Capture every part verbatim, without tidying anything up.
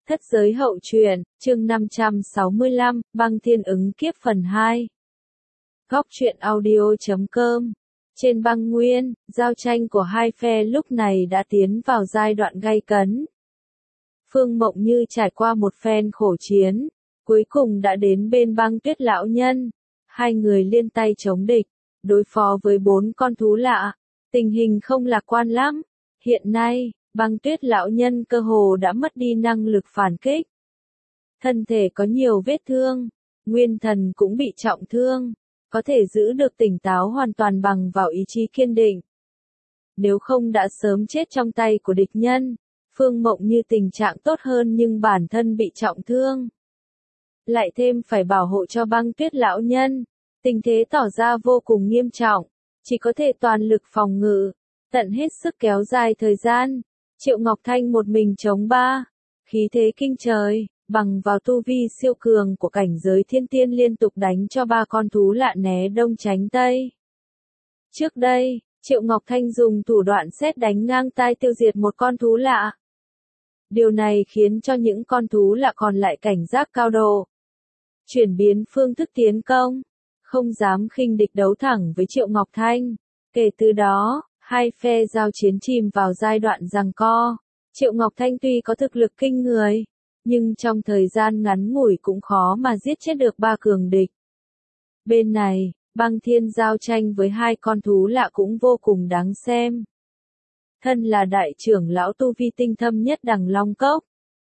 Thất giới hậu truyện, chương năm trăm sáu mươi lăm, băng thiên ứng kiếp phần hai. Góc truyện audio chấm com. Trên băng nguyên, giao tranh của hai phe lúc này đã tiến vào giai đoạn gay cấn. Phương Mộng Như trải qua một phen khổ chiến, cuối cùng đã đến bên băng tuyết lão nhân. Hai người liên tay chống địch, đối phó với bốn con thú lạ. Tình hình không lạc quan lắm. Hiện nay, băng tuyết lão nhân cơ hồ đã mất đi năng lực phản kích. Thân thể có nhiều vết thương, nguyên thần cũng bị trọng thương, có thể giữ được tỉnh táo hoàn toàn bằng vào ý chí kiên định. Nếu không đã sớm chết trong tay của địch nhân. Phương Mộng Như tình trạng tốt hơn nhưng bản thân bị trọng thương. Lại thêm phải bảo hộ cho băng tuyết lão nhân, tình thế tỏ ra vô cùng nghiêm trọng, chỉ có thể toàn lực phòng ngự, tận hết sức kéo dài thời gian. Triệu Ngọc Thanh một mình chống ba, khí thế kinh trời, bằng vào tu vi siêu cường của cảnh giới thiên tiên liên tục đánh cho ba con thú lạ né đông tránh tây. Trước đây, Triệu Ngọc Thanh dùng thủ đoạn sét đánh ngang tai tiêu diệt một con thú lạ. Điều này khiến cho những con thú lạ còn lại cảnh giác cao độ, chuyển biến phương thức tiến công, không dám khinh địch đấu thẳng với Triệu Ngọc Thanh. Kể từ đó, hai phe giao chiến chìm vào giai đoạn giằng co. Triệu Ngọc Thanh tuy có thực lực kinh người, nhưng trong thời gian ngắn ngủi cũng khó mà giết chết được ba cường địch. Bên này, băng thiên giao tranh với hai con thú lạ cũng vô cùng đáng xem. Thân là đại trưởng lão tu vi tinh thâm nhất Đằng Long Cốc.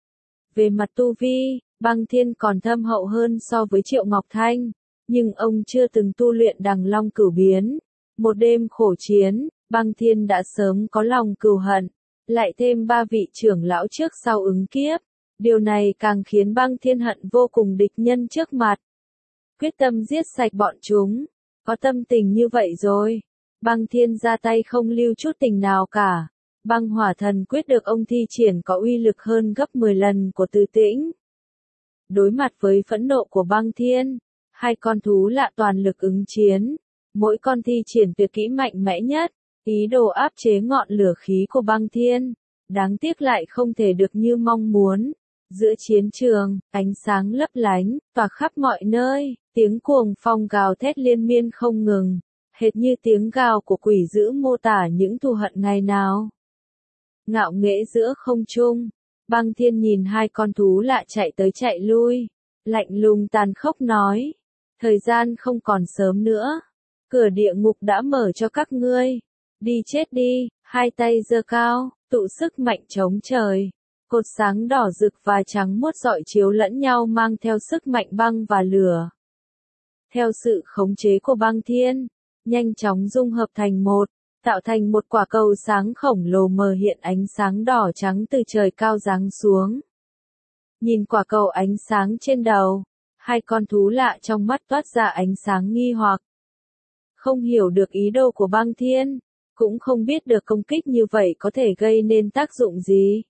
Về mặt tu vi, băng thiên còn thâm hậu hơn so với Triệu Ngọc Thanh, nhưng ông chưa từng tu luyện Đằng Long Cửu Biến. Một đêm khổ chiến, băng thiên đã sớm có lòng cừu hận, lại thêm ba vị trưởng lão trước sau ứng kiếp. Điều này càng khiến băng thiên hận vô cùng địch nhân trước mặt. Quyết tâm giết sạch bọn chúng, có tâm tình như vậy rồi. Băng thiên ra tay không lưu chút tình nào cả. Băng hỏa thần quyết được ông thi triển có uy lực hơn gấp mười lần của Từ Tĩnh. Đối mặt với phẫn nộ của băng thiên, hai con thú lạ toàn lực ứng chiến. Mỗi con thi triển tuyệt kỹ mạnh mẽ nhất, ý đồ áp chế ngọn lửa khí của băng thiên. Đáng tiếc lại không thể được như mong muốn. Giữa chiến trường, ánh sáng lấp lánh, tỏa khắp mọi nơi, tiếng cuồng phong gào thét liên miên không ngừng, hệt như tiếng gào của quỷ dữ mô tả những thù hận ngày nào. Ngạo nghễ giữa không trung, băng thiên nhìn hai con thú lạ chạy tới chạy lui, lạnh lùng tàn khốc nói, thời gian không còn sớm nữa, cửa địa ngục đã mở cho các ngươi, đi chết đi. Hai tay giơ cao, tụ sức mạnh chống trời. Cột sáng đỏ rực và trắng muốt rọi chiếu lẫn nhau mang theo sức mạnh băng và lửa. Theo sự khống chế của băng thiên, nhanh chóng dung hợp thành một, tạo thành một quả cầu sáng khổng lồ mờ hiện ánh sáng đỏ trắng từ trời cao giáng xuống. Nhìn quả cầu ánh sáng trên đầu, hai con thú lạ trong mắt toát ra ánh sáng nghi hoặc. Không hiểu được ý đồ của băng thiên, cũng không biết được công kích như vậy có thể gây nên tác dụng gì.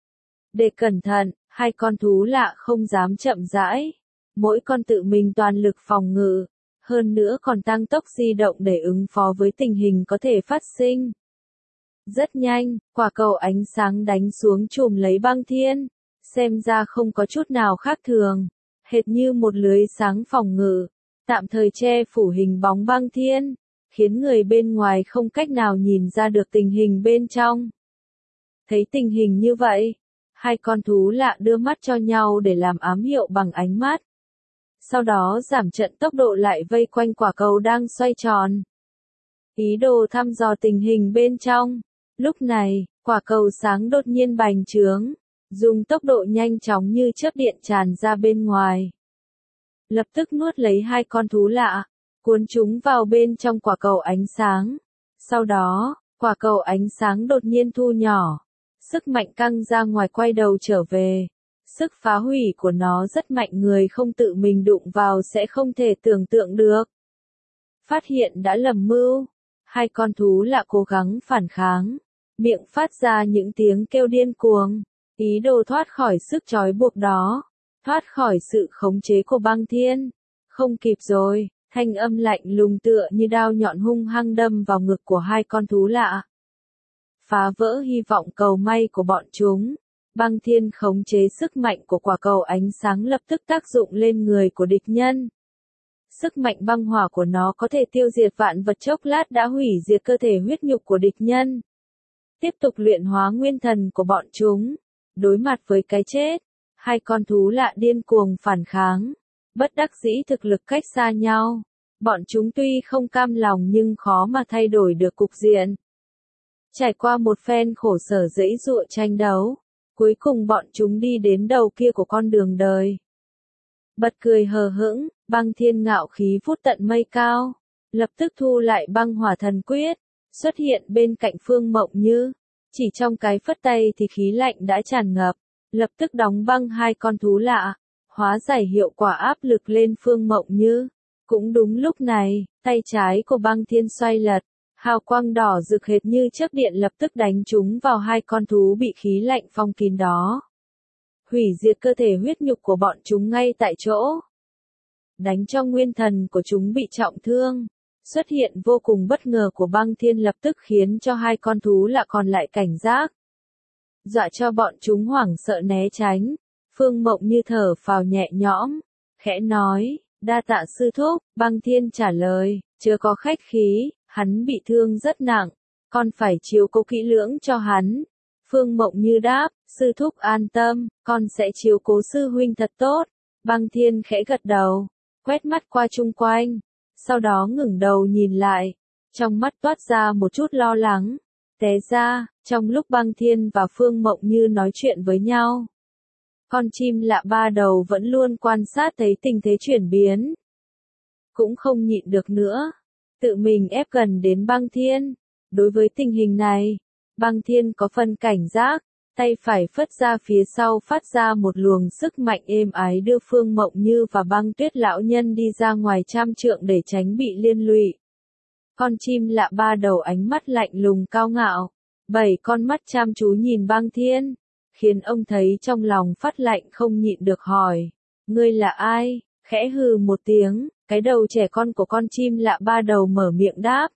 Để cẩn thận, hai con thú lạ không dám chậm rãi. Mỗi con tự mình toàn lực phòng ngự, hơn nữa còn tăng tốc di động để ứng phó với tình hình có thể phát sinh. Rất nhanh, quả cầu ánh sáng đánh xuống chùm lấy băng thiên, xem ra không có chút nào khác thường, hệt như một lưới sáng phòng ngự, tạm thời che phủ hình bóng băng thiên, khiến người bên ngoài không cách nào nhìn ra được tình hình bên trong. Thấy tình hình như vậy, hai con thú lạ đưa mắt cho nhau để làm ám hiệu bằng ánh mắt. Sau đó giảm trận tốc độ lại vây quanh quả cầu đang xoay tròn. Ý đồ thăm dò tình hình bên trong. Lúc này, quả cầu sáng đột nhiên bành trướng, dùng tốc độ nhanh chóng như chớp điện tràn ra bên ngoài. Lập tức nuốt lấy hai con thú lạ, cuốn chúng vào bên trong quả cầu ánh sáng. Sau đó, quả cầu ánh sáng đột nhiên thu nhỏ. Sức mạnh căng ra ngoài quay đầu trở về. Sức phá hủy của nó rất mạnh, người không tự mình đụng vào sẽ không thể tưởng tượng được. Phát hiện đã lầm mưu. Hai con thú lạ cố gắng phản kháng. Miệng phát ra những tiếng kêu điên cuồng. Ý đồ thoát khỏi sức trói buộc đó. Thoát khỏi sự khống chế của băng thiên. Không kịp rồi, thanh âm lạnh lùng tựa như đao nhọn hung hăng đâm vào ngực của hai con thú lạ. Phá vỡ hy vọng cầu may của bọn chúng. Băng Thiên khống chế sức mạnh của quả cầu ánh sáng lập tức tác dụng lên người của địch nhân. Sức mạnh băng hỏa của nó có thể tiêu diệt vạn vật, chốc lát đã hủy diệt cơ thể huyết nhục của địch nhân. Tiếp tục luyện hóa nguyên thần của bọn chúng. Đối mặt với cái chết, hai con thú lạ điên cuồng phản kháng. Bất đắc dĩ thực lực cách xa nhau. Bọn chúng tuy không cam lòng nhưng khó mà thay đổi được cục diện. Trải qua một phen khổ sở giãy giụa tranh đấu, cuối cùng bọn chúng đi đến đầu kia của con đường đời. Bật cười hờ hững, Băng Thiên ngạo khí vút tận mây cao, lập tức thu lại băng hỏa thần quyết, xuất hiện bên cạnh Phương Mộng Như. Chỉ trong cái phất tay thì khí lạnh đã tràn ngập, lập tức đóng băng hai con thú lạ, hóa giải hiệu quả áp lực lên Phương Mộng Như. Cũng đúng lúc này, tay trái của Băng Thiên xoay lật, hào quang đỏ rực hệt như chớp điện lập tức đánh trúng vào hai con thú bị khí lạnh phong kín đó. Hủy diệt cơ thể huyết nhục của bọn chúng ngay tại chỗ. Đánh cho nguyên thần của chúng bị trọng thương. Xuất hiện vô cùng bất ngờ của Băng Thiên lập tức khiến cho hai con thú lạ còn lại cảnh giác. Dọa cho bọn chúng hoảng sợ né tránh. Phương Mộng Như thở phào nhẹ nhõm, khẽ nói, đa tạ sư thúc. Băng Thiên trả lời, chớ có khách khí, hắn bị thương rất nặng, con phải chiếu cố kỹ lưỡng cho hắn. Phương Mộng Như đáp, sư thúc an tâm, con sẽ chiếu cố sư huynh thật tốt. Băng Thiên khẽ gật đầu, quét mắt qua chung quanh, sau đó ngẩng đầu nhìn lại, trong mắt toát ra một chút lo lắng. Té ra, trong lúc Băng Thiên và Phương Mộng Như nói chuyện với nhau, con chim lạ ba đầu vẫn luôn quan sát thấy tình thế chuyển biến. Cũng không nhịn được nữa, tự mình ép gần đến Băng Thiên. Đối với tình hình này, Băng Thiên có phần cảnh giác, tay phải phất ra phía sau phát ra một luồng sức mạnh êm ái đưa Phương Mộng Như và Băng Tuyết lão nhân đi ra ngoài trăm trượng để tránh bị liên lụy. Con chim lạ ba đầu ánh mắt lạnh lùng cao ngạo, bảy con mắt chăm chú nhìn Băng Thiên, khiến ông thấy trong lòng phát lạnh không nhịn được hỏi, ngươi là ai? Khẽ hừ một tiếng, cái đầu trẻ con của con chim lạ ba đầu mở miệng đáp.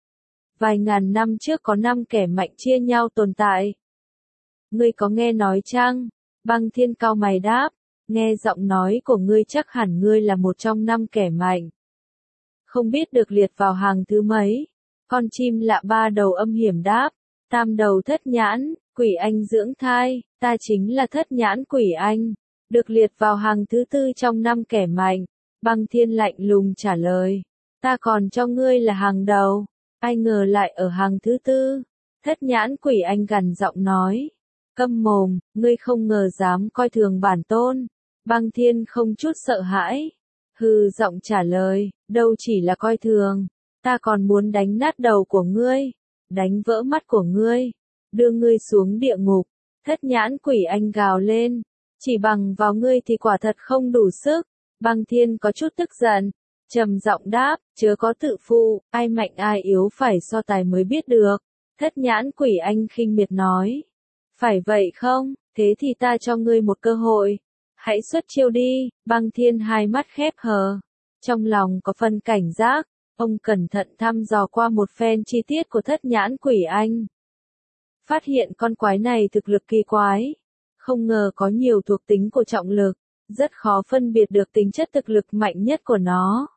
Vài ngàn năm trước có năm kẻ mạnh chia nhau tồn tại. Ngươi có nghe nói chăng? Băng Thiên cau mày đáp, nghe giọng nói của ngươi chắc hẳn ngươi là một trong năm kẻ mạnh. Không biết được liệt vào hàng thứ mấy? Con chim lạ ba đầu âm hiểm đáp, tam đầu thất nhãn, quỷ anh dưỡng thai, ta chính là thất nhãn quỷ anh, được liệt vào hàng thứ tư trong năm kẻ mạnh. Băng Thiên lạnh lùng trả lời, ta còn cho ngươi là hàng đầu, ai ngờ lại ở hàng thứ tư. Thất nhãn quỷ anh gằn giọng nói, câm mồm, ngươi không ngờ dám coi thường bản tôn. Băng Thiên không chút sợ hãi, hừ giọng trả lời, đâu chỉ là coi thường, ta còn muốn đánh nát đầu của ngươi, đánh vỡ mắt của ngươi, đưa ngươi xuống địa ngục. Thất nhãn quỷ anh gào lên, chỉ bằng vào ngươi thì quả thật không đủ sức. Băng Thiên có chút tức giận, trầm giọng đáp, chớ có tự phụ, ai mạnh ai yếu phải so tài mới biết được. Thất nhãn quỷ anh khinh miệt nói, phải vậy không, thế thì ta cho ngươi một cơ hội, hãy xuất chiêu đi. Băng Thiên hai mắt khép hờ, trong lòng có phần cảnh giác, ông cẩn thận thăm dò qua một phen chi tiết của thất nhãn quỷ anh. Phát hiện con quái này thực lực kỳ quái, không ngờ có nhiều thuộc tính của trọng lực, rất khó phân biệt được tính chất thực lực mạnh nhất của nó.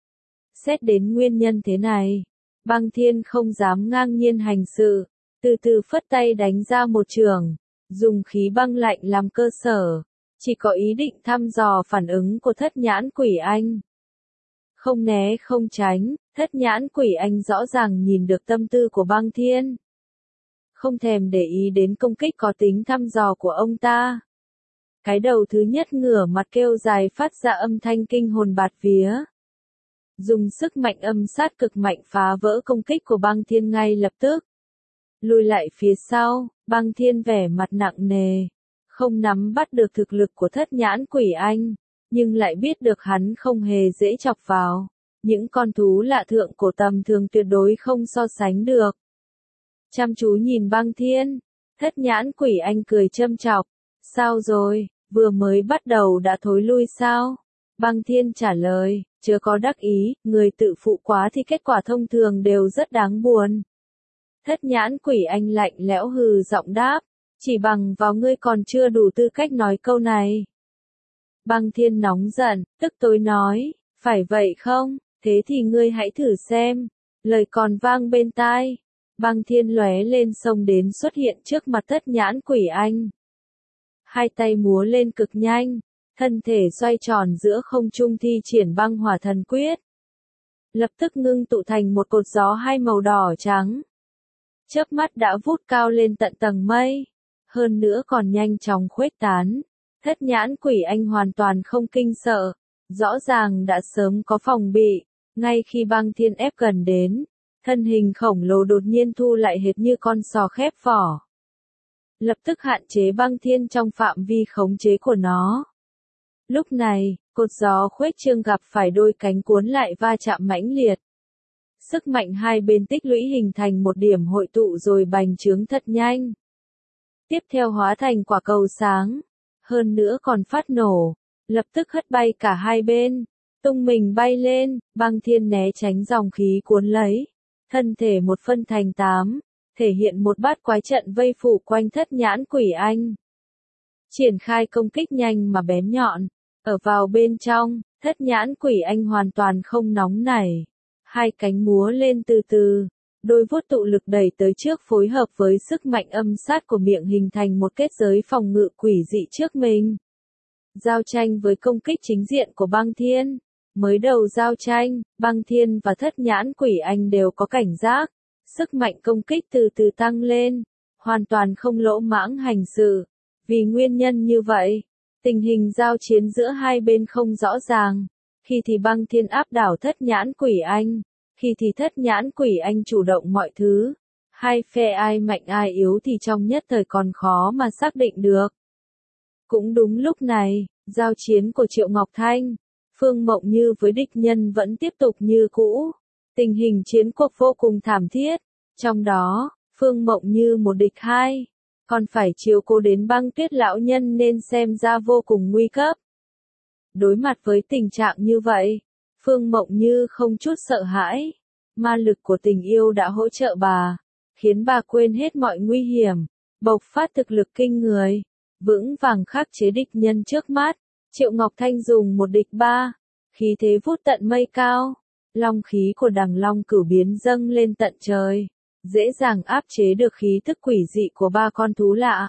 Xét đến nguyên nhân thế này, Băng Thiên không dám ngang nhiên hành sự, từ từ phất tay đánh ra một chưởng, dùng khí băng lạnh làm cơ sở, chỉ có ý định thăm dò phản ứng của thất nhãn quỷ anh. Không né không tránh, thất nhãn quỷ anh rõ ràng nhìn được tâm tư của Băng Thiên. Không thèm để ý đến công kích có tính thăm dò của ông ta. Cái đầu thứ nhất ngửa mặt kêu dài phát ra âm thanh kinh hồn bạt vía. Dùng sức mạnh âm sát cực mạnh phá vỡ công kích của Băng Thiên ngay lập tức. Lùi lại phía sau, Băng Thiên vẻ mặt nặng nề, không nắm bắt được thực lực của thất nhãn quỷ anh, nhưng lại biết được hắn không hề dễ chọc vào. Những con thú lạ thượng cổ tầm thường tuyệt đối không so sánh được. Chăm chú nhìn Băng Thiên, thất nhãn quỷ anh cười châm chọc, sao rồi, vừa mới bắt đầu đã thối lui sao? Băng Thiên trả lời, chớ có đắc ý, người tự phụ quá thì kết quả thông thường đều rất đáng buồn. Thất nhãn quỷ anh lạnh lẽo hừ giọng đáp, Chỉ bằng vào ngươi còn chưa đủ tư cách nói câu này. Băng Thiên nóng giận, tức tối nói, phải vậy không, thế thì ngươi hãy thử xem. Lời còn vang bên tai, Băng Thiên lóe lên xông đến xuất hiện trước mặt Thất Nhãn Quỷ Anh. Hai tay múa lên cực nhanh, thân thể xoay tròn giữa không trung thi triển băng hỏa thần quyết. Lập tức ngưng tụ thành một cột gió hai màu đỏ trắng. Chớp mắt đã vút cao lên tận tầng mây, hơn nữa còn nhanh chóng khuếch tán. Thất Nhãn Quỷ Anh hoàn toàn không kinh sợ, rõ ràng đã sớm có phòng bị, ngay khi Băng Thiên ép gần đến, thân hình khổng lồ đột nhiên thu lại hệt như con sò khép vỏ. Lập tức hạn chế Băng Thiên trong phạm vi khống chế của nó. Lúc này, cột gió khuếch trương gặp phải đôi cánh cuốn lại va chạm mãnh liệt. Sức mạnh hai bên tích lũy hình thành một điểm hội tụ rồi bành trướng thật nhanh. Tiếp theo hóa thành quả cầu sáng, hơn nữa còn phát nổ, lập tức hất bay cả hai bên, tung mình bay lên, Băng Thiên né tránh dòng khí cuốn lấy, thân thể một phân thành tám, thể hiện một bát quái trận vây phủ quanh Thất Nhãn Quỷ Anh. Triển khai công kích nhanh mà bén nhọn, ở vào bên trong, Thất Nhãn Quỷ Anh hoàn toàn không nóng nảy. Hai cánh múa lên từ từ, đôi vuốt tụ lực đẩy tới trước phối hợp với sức mạnh âm sát của miệng hình thành một kết giới phòng ngự quỷ dị trước mình. Giao tranh với công kích chính diện của Băng Thiên. Mới đầu giao tranh, Băng Thiên và Thất Nhãn Quỷ Anh đều có cảnh giác, sức mạnh công kích từ từ tăng lên, hoàn toàn không lỗ mãng hành sự. Vì nguyên nhân như vậy, tình hình giao chiến giữa hai bên không rõ ràng. Khi thì Băng Thiên áp đảo Thất Nhãn Quỷ Anh, khi thì Thất Nhãn Quỷ Anh chủ động mọi thứ. Hai phe ai mạnh ai yếu thì trong nhất thời còn khó mà xác định được. Cũng đúng lúc này, giao chiến của Triệu Ngọc Thanh, Phương Mộng Như với địch nhân vẫn tiếp tục như cũ. Tình hình chiến cuộc vô cùng thảm thiết, trong đó, Phương Mộng Như một địch hai, còn phải chiếu cố đến Băng Tuyết lão nhân nên xem ra vô cùng nguy cấp. Đối mặt với tình trạng như vậy, Phương Mộng Như không chút sợ hãi, ma lực của tình yêu đã hỗ trợ bà, khiến bà quên hết mọi nguy hiểm, bộc phát thực lực kinh người, vững vàng khắc chế địch nhân trước mắt. Triệu Ngọc Thanh dùng một địch ba, khí thế vút tận mây cao, long khí của Đằng Long Cửu biến dâng lên tận trời, dễ dàng áp chế được khí tức quỷ dị của ba con thú lạ,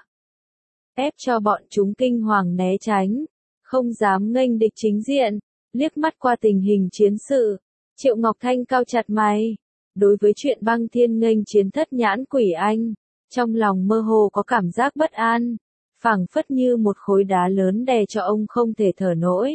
ép cho bọn chúng kinh hoàng né tránh, không dám nghênh địch chính diện. Liếc mắt qua tình hình chiến sự, Triệu Ngọc Thanh cau chặt mày. Đối với chuyện Băng Thiên nghênh chiến Thất Nhãn Quỷ Anh, trong lòng mơ hồ có cảm giác bất an, phảng phất như một khối đá lớn đè cho ông không thể thở nổi.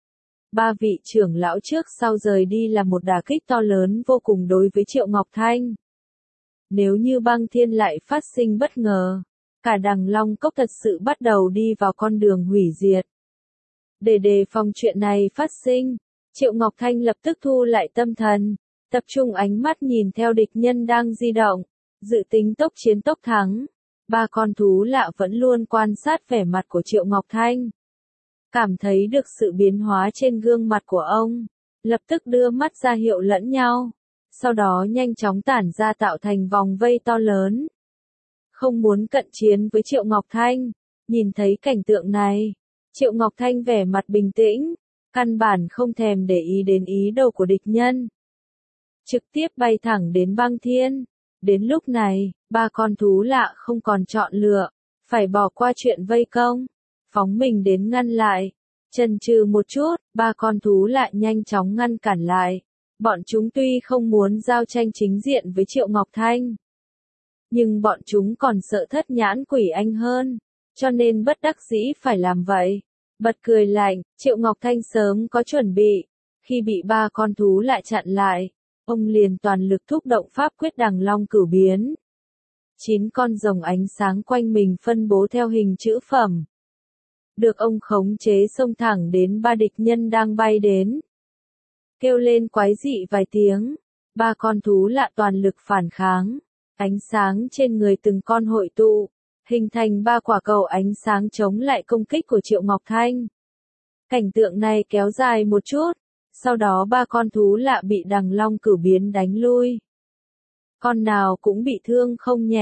Ba vị trưởng lão trước sau rời đi là một đả kích to lớn vô cùng đối với Triệu Ngọc Thanh. Nếu như Băng Thiên lại phát sinh bất ngờ, cả Đằng Long Cốc thật sự bắt đầu đi vào con đường hủy diệt. Để đề phòng chuyện này phát sinh, Triệu Ngọc Thanh lập tức thu lại tâm thần, tập trung ánh mắt nhìn theo địch nhân đang di động, dự tính tốc chiến tốc thắng. Ba con thú lạ vẫn luôn quan sát vẻ mặt của Triệu Ngọc Thanh. Cảm thấy được sự biến hóa trên gương mặt của ông, lập tức đưa mắt ra hiệu lẫn nhau, sau đó nhanh chóng tản ra tạo thành vòng vây to lớn. Không muốn cận chiến với Triệu Ngọc Thanh, nhìn thấy cảnh tượng này, Triệu Ngọc Thanh vẻ mặt bình tĩnh, căn bản không thèm để ý đến ý đồ của địch nhân. Trực tiếp bay thẳng đến Băng Thiên. Đến lúc này, ba con thú lạ không còn chọn lựa, phải bỏ qua chuyện vây công, phóng mình đến ngăn lại. Chần chừ một chút, ba con thú lạ nhanh chóng ngăn cản lại. Bọn chúng tuy không muốn giao tranh chính diện với Triệu Ngọc Thanh, nhưng bọn chúng còn sợ Thất Nhãn Quỷ Anh hơn, cho nên bất đắc dĩ phải làm vậy. Bật cười lạnh, Triệu Ngọc Thanh sớm có chuẩn bị, khi bị ba con thú lại chặn lại, ông liền toàn lực thúc động pháp quyết Đằng Long Cửu biến. Chín con rồng ánh sáng quanh mình phân bố theo hình chữ phẩm. Được ông khống chế xông thẳng đến ba địch nhân đang bay đến. Kêu lên quái dị vài tiếng, ba con thú lạ toàn lực phản kháng, ánh sáng trên người từng con hội tụ, hình thành ba quả cầu ánh sáng chống lại công kích của Triệu Ngọc Thanh. Cảnh tượng này kéo dài một chút, sau đó ba con thú lạ bị Đằng Long Cửu biến đánh lui. Con nào cũng bị thương không nhẹ,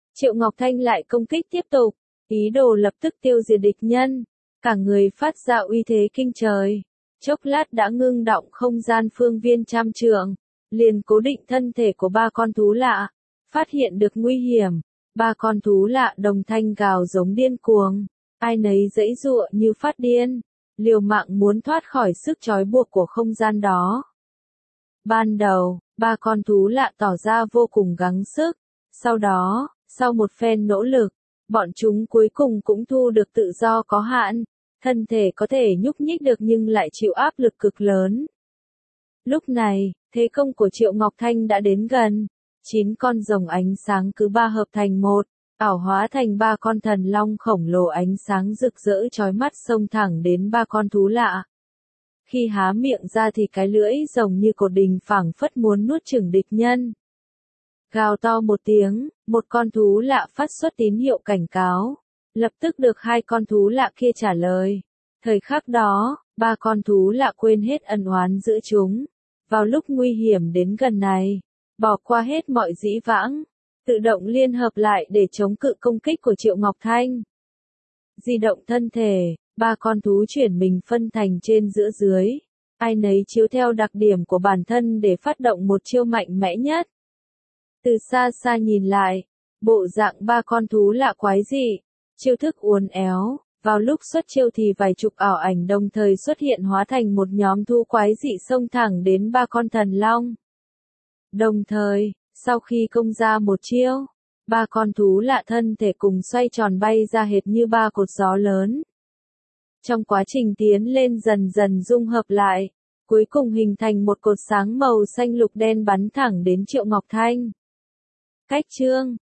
Triệu Ngọc Thanh lại công kích tiếp tục, ý đồ lập tức tiêu diệt địch nhân, cả người phát ra uy thế kinh trời. Chốc lát đã ngưng động không gian phương viên trăm trượng, liền cố định thân thể của ba con thú lạ, phát hiện được nguy hiểm, ba con thú lạ đồng thanh gào giống điên cuồng, ai nấy giãy giụa như phát điên, liều mạng muốn thoát khỏi sức trói buộc của không gian đó. Ban đầu, ba con thú lạ tỏ ra vô cùng gắng sức, sau đó, sau một phen nỗ lực, bọn chúng cuối cùng cũng thu được tự do có hạn, thân thể có thể nhúc nhích được nhưng lại chịu áp lực cực lớn. Lúc này, thế công của Triệu Ngọc Thanh đã đến gần, chín con rồng ánh sáng cứ ba hợp thành một, ảo hóa thành ba con thần long khổng lồ ánh sáng rực rỡ chói mắt xông thẳng đến ba con thú lạ. Khi há miệng ra thì cái lưỡi rồng như cột đình phảng phất muốn nuốt chửng địch nhân. Gào to một tiếng, một con thú lạ phát xuất tín hiệu cảnh cáo, lập tức được hai con thú lạ kia trả lời. Thời khắc đó, ba con thú lạ quên hết ân oán giữa chúng, vào lúc nguy hiểm đến gần này, bỏ qua hết mọi dĩ vãng, tự động liên hợp lại để chống cự công kích của Triệu Ngọc Thanh. Di động thân thể, ba con thú chuyển mình phân thành trên giữa dưới, ai nấy chiếu theo đặc điểm của bản thân để phát động một chiêu mạnh mẽ nhất. Từ xa xa nhìn lại, bộ dạng ba con thú lạ quái dị, chiêu thức uốn éo, vào lúc xuất chiêu thì vài chục ảo ảnh đồng thời xuất hiện hóa thành một nhóm thú quái dị xông thẳng đến ba con thần long. Đồng thời, sau khi công ra một chiêu, ba con thú lạ thân thể cùng xoay tròn bay ra hệt như ba cột gió lớn. Trong quá trình tiến lên dần dần dung hợp lại, cuối cùng hình thành một cột sáng màu xanh lục đen bắn thẳng đến Triệu Ngọc Thanh. Cách chương